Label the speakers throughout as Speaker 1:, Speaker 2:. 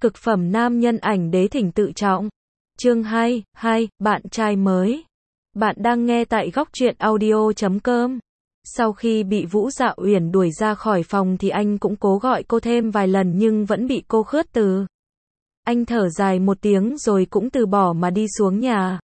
Speaker 1: Cực phẩm nam nhân ảnh đế thỉnh tự trọng. Chương 2, bạn trai mới. Bạn đang nghe tại góc truyện audio.com. Sau khi bị Vũ Dạ Uyển đuổi ra khỏi phòng thì anh cũng cố gọi cô thêm vài lần nhưng vẫn bị cô khước từ. Anh thở dài một tiếng rồi cũng từ bỏ mà đi xuống nhà.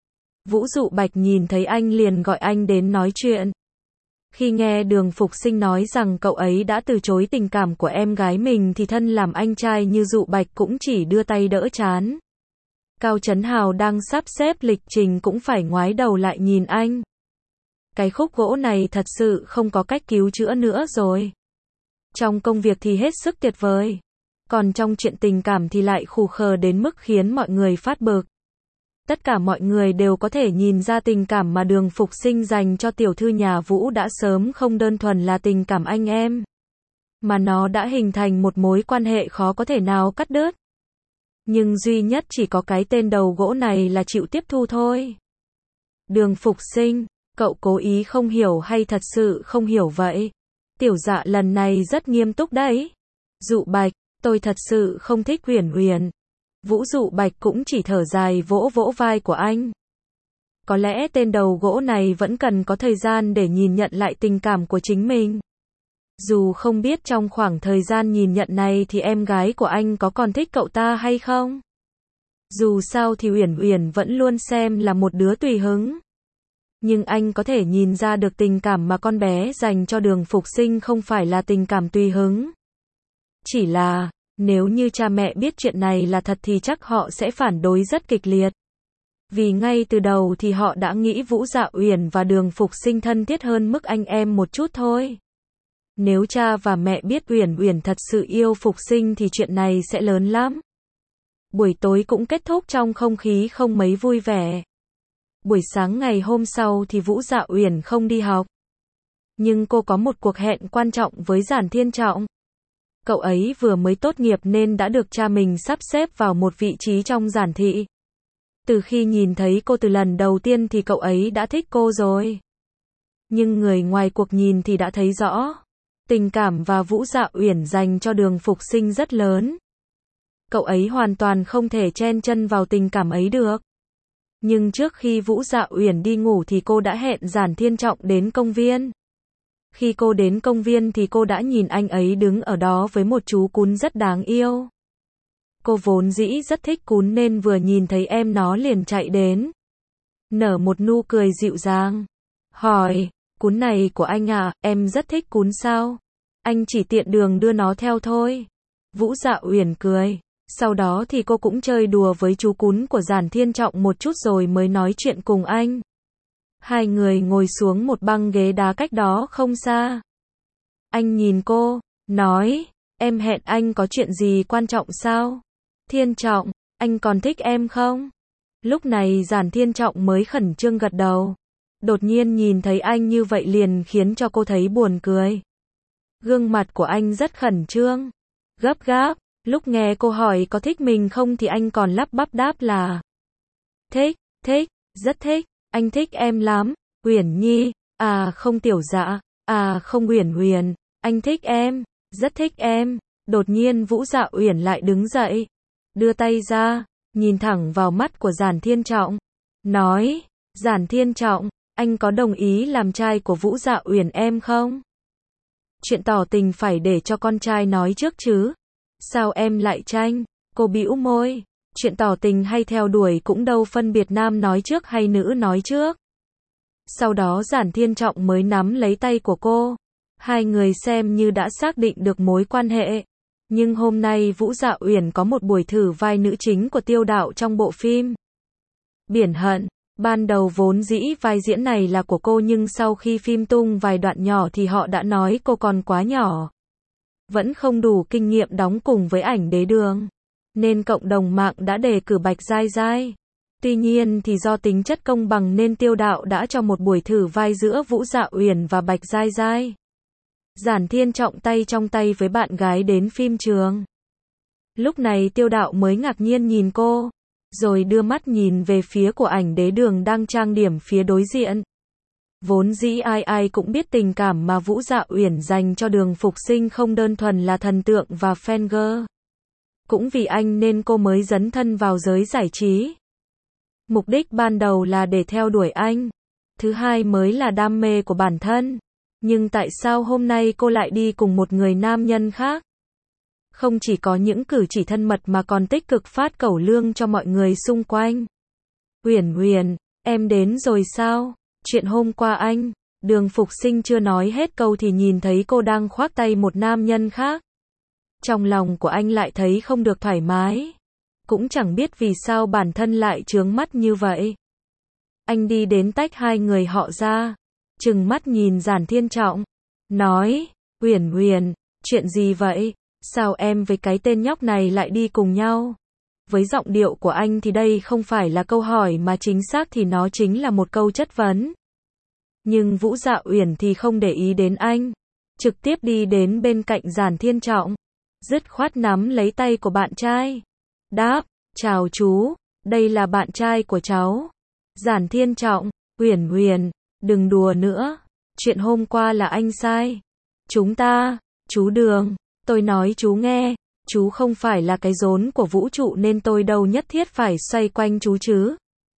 Speaker 1: Vũ Dụ Bạch nhìn thấy anh liền gọi anh đến nói chuyện. Khi nghe Đường Phục Sinh nói rằng cậu ấy đã từ chối tình cảm của em gái mình thì thân làm anh trai như Dụ Bạch cũng chỉ đưa tay đỡ trán. Cao Chấn Hào đang sắp xếp lịch trình cũng phải ngoái đầu lại nhìn anh. Cái khúc gỗ này thật sự không có cách cứu chữa nữa rồi. Trong công việc thì hết sức tuyệt vời. Còn trong chuyện tình cảm thì lại khù khờ đến mức khiến mọi người phát bực. Tất cả mọi người đều có thể nhìn ra tình cảm mà Đường Phục Sinh dành cho tiểu thư nhà Vũ đã sớm không đơn thuần là tình cảm anh em. Mà nó đã hình thành một mối quan hệ khó có thể nào cắt đứt. Nhưng duy nhất chỉ có cái tên đầu gỗ này là chịu tiếp thu thôi. Đường Phục Sinh, cậu cố ý không hiểu hay thật sự không hiểu vậy? Tiểu Dạ lần này rất nghiêm túc đấy. Dụ Bạch, tôi thật sự không thích Uyển Uyển. Vũ Dụ Bạch cũng chỉ thở dài vỗ vỗ vai của anh. Có lẽ tên đầu gỗ này vẫn cần có thời gian để nhìn nhận lại tình cảm của chính mình. Dù không biết trong khoảng thời gian nhìn nhận này thì em gái của anh có còn thích cậu ta hay không. Dù sao thì Uyển Uyển vẫn luôn xem là một đứa tùy hứng. Nhưng anh có thể nhìn ra được tình cảm mà con bé dành cho Đường Phục Sinh không phải là tình cảm tùy hứng. Chỉ là, nếu như cha mẹ biết chuyện này là thật thì chắc họ sẽ phản đối rất kịch liệt. Vì ngay từ đầu thì họ đã nghĩ Vũ Dạ Uyển và Đường Phục Sinh thân thiết hơn mức anh em một chút thôi. Nếu cha và mẹ biết Uyển Uyển thật sự yêu Phục Sinh thì chuyện này sẽ lớn lắm. Buổi tối cũng kết thúc trong không khí không mấy vui vẻ. Buổi sáng ngày hôm sau thì Vũ Dạ Uyển không đi học. Nhưng cô có một cuộc hẹn quan trọng với Giản Thiên Trọng. Cậu ấy vừa mới tốt nghiệp nên đã được cha mình sắp xếp vào một vị trí trong Giản thị. Từ khi nhìn thấy cô từ lần đầu tiên thì cậu ấy đã thích cô rồi. Nhưng người ngoài cuộc nhìn thì đã thấy rõ. Tình cảm và Vũ Dạ Uyển dành cho Đường Phục Sinh rất lớn. Cậu ấy hoàn toàn không thể chen chân vào tình cảm ấy được. Nhưng trước khi Vũ Dạ Uyển đi ngủ thì cô đã hẹn Giản Thiên Trọng đến công viên. Khi cô đến công viên thì cô đã nhìn anh ấy đứng ở đó với một chú cún rất đáng yêu. Cô vốn dĩ rất thích cún nên vừa nhìn thấy em nó liền chạy đến. Nở một nụ cười dịu dàng. Hỏi, cún này của anh à, em rất thích cún sao? Anh chỉ tiện đường đưa nó theo thôi. Vũ Dạ Uyển cười. Sau đó thì cô cũng chơi đùa với chú cún của Giản Thiên Trọng một chút rồi mới nói chuyện cùng anh. Hai người ngồi xuống một băng ghế đá cách đó không xa. Anh nhìn cô, nói, em hẹn anh có chuyện gì quan trọng sao? Thiên Trọng, anh còn thích em không? Lúc này Giản Thiên Trọng mới khẩn trương gật đầu. Đột nhiên nhìn thấy anh như vậy liền khiến cho cô thấy buồn cười. Gương mặt của anh rất khẩn trương, gấp gáp. Lúc nghe cô hỏi có thích mình không thì anh còn lắp bắp đáp là thích, rất thích, anh thích em lắm. Uyển Nhi, à không Tiểu Dạ, à không Uyển Uyển, anh thích em, rất thích em. Đột nhiên Vũ Dạ Uyển lại đứng dậy, đưa tay ra, nhìn thẳng vào mắt của Giản Thiên Trọng, nói, Giản Thiên Trọng, anh có đồng ý làm trai của Vũ Dạ Uyển em không? Chuyện tỏ tình phải để cho con trai nói trước chứ. Sao em lại tranh? Cô bĩu môi. Chuyện tỏ tình hay theo đuổi cũng đâu phân biệt nam nói trước hay nữ nói trước. Sau đó Giản Thiên Trọng mới nắm lấy tay của cô. Hai người xem như đã xác định được mối quan hệ. Nhưng hôm nay Vũ Dạ Uyển có một buổi thử vai nữ chính của Tiêu Đạo trong bộ phim Biển Hận. Ban đầu vốn dĩ vai diễn này là của cô nhưng sau khi phim tung vài đoạn nhỏ thì họ đã nói cô còn quá nhỏ. Vẫn không đủ kinh nghiệm đóng cùng với ảnh đế đường. Nên cộng đồng mạng đã đề cử Bạch Giai Giai. Tuy nhiên thì do tính chất công bằng nên Tiêu Đạo đã cho một buổi thử vai giữa Vũ Dạ Uyển và Bạch Giai Giai. Giản Thiên Trọng tay trong tay với bạn gái đến phim trường. Lúc này Tiêu Đạo mới ngạc nhiên nhìn cô. Rồi đưa mắt nhìn về phía của ảnh đế đường đang trang điểm phía đối diện. Vốn dĩ ai ai cũng biết tình cảm mà Vũ Dạ Uyển dành cho Đường Phục Sinh không đơn thuần là thần tượng và fan girl. Cũng vì anh nên cô mới dấn thân vào giới giải trí. Mục đích ban đầu là để theo đuổi anh. Thứ hai mới là đam mê của bản thân. Nhưng tại sao hôm nay cô lại đi cùng một người nam nhân khác? Không chỉ có những cử chỉ thân mật mà còn tích cực phát cẩu lương cho mọi người xung quanh. Uyển Uyển, em đến rồi sao? Chuyện hôm qua anh, Đường Phục Sinh chưa nói hết câu thì nhìn thấy cô đang khoác tay một nam nhân khác. Trong lòng của anh lại thấy không được thoải mái. Cũng chẳng biết vì sao bản thân lại chướng mắt như vậy. Anh đi đến tách hai người họ ra, trừng mắt nhìn Giản Thiên Trọng, nói, Uyển Uyển, chuyện gì vậy? Sao em với cái tên nhóc này lại đi cùng nhau? Với giọng điệu của anh thì đây không phải là câu hỏi mà chính xác thì nó chính là một câu chất vấn. Nhưng Vũ Dạ Uyển thì không để ý đến anh, trực tiếp đi đến bên cạnh Giản Thiên Trọng, dứt khoát nắm lấy tay của bạn trai. Đáp, chào chú, đây là bạn trai của cháu. Giản Thiên Trọng, Uyển Uyển, đừng đùa nữa, chuyện hôm qua là anh sai. Chú Đường, tôi nói chú nghe, chú không phải là cái rốn của vũ trụ nên tôi đâu nhất thiết phải xoay quanh chú chứ.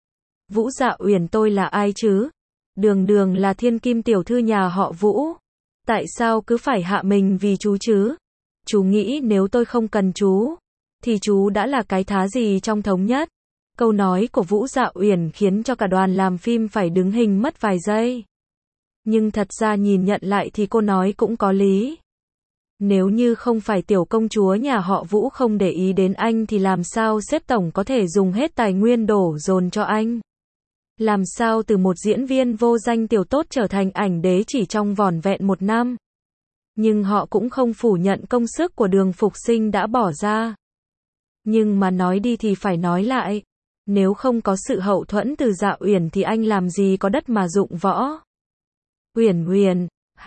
Speaker 1: Vũ Dạ Uyển tôi là ai chứ? Đường là thiên kim tiểu thư nhà họ Vũ. Tại sao cứ phải hạ mình vì chú chứ? Chú nghĩ nếu tôi không cần chú, thì chú đã là cái thá gì trong thống nhất? Câu nói của Vũ Dạ Uyển khiến cho cả đoàn làm phim phải đứng hình mất vài giây. Nhưng thật ra nhìn nhận lại thì cô nói cũng có lý. Nếu như không phải tiểu công chúa nhà họ Vũ không để ý đến anh thì làm sao sếp tổng có thể dùng hết tài nguyên đổ dồn cho anh? Làm sao từ một diễn viên vô danh tiểu tốt trở thành ảnh đế chỉ trong vỏn vẹn 1 năm? Nhưng họ cũng không phủ nhận công sức của Đường Phục Sinh đã bỏ ra. Nhưng mà nói đi thì phải nói lại. Nếu không có sự hậu thuẫn từ Dạ Uyển thì anh làm gì có đất mà dụng võ. Uyển Uyển,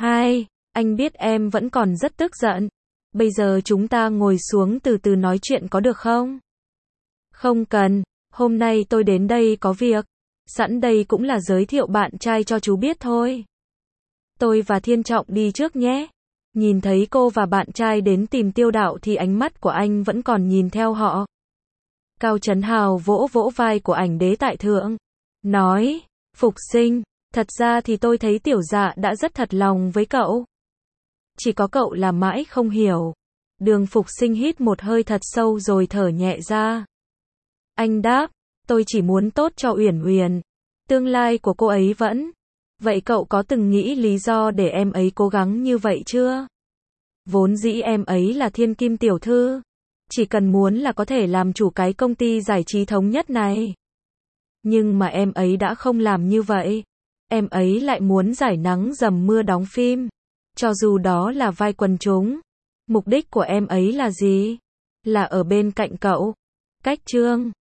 Speaker 1: anh biết em vẫn còn rất tức giận. Bây giờ chúng ta ngồi xuống từ từ nói chuyện có được không? Không cần, hôm nay tôi đến đây có việc. Sẵn đây cũng là giới thiệu bạn trai cho chú biết thôi. Tôi và Thiên Trọng đi trước nhé. Nhìn thấy cô và bạn trai đến tìm Tiêu Đạo thì ánh mắt của anh vẫn còn nhìn theo họ. Cao Chấn Hào vỗ vỗ vai của ảnh đế tại thượng, nói, Phục Sinh, thật ra thì tôi thấy Tiểu Dạ đã rất thật lòng với cậu. Chỉ có cậu là mãi không hiểu. Đường Phục Sinh hít một hơi thật sâu rồi thở nhẹ ra. Anh đáp, tôi chỉ muốn tốt cho Uyển Uyển. Tương lai của cô ấy vẫn. Vậy cậu có từng nghĩ lý do để em ấy cố gắng như vậy chưa? Vốn dĩ em ấy là thiên kim tiểu thư. Chỉ cần muốn là có thể làm chủ cái công ty giải trí thống nhất này. Nhưng mà em ấy đã không làm như vậy. Em ấy lại muốn rải nắng dầm mưa đóng phim. Cho dù đó là vai quần chúng. Mục đích của em ấy là gì? Là ở bên cạnh cậu. Cách chương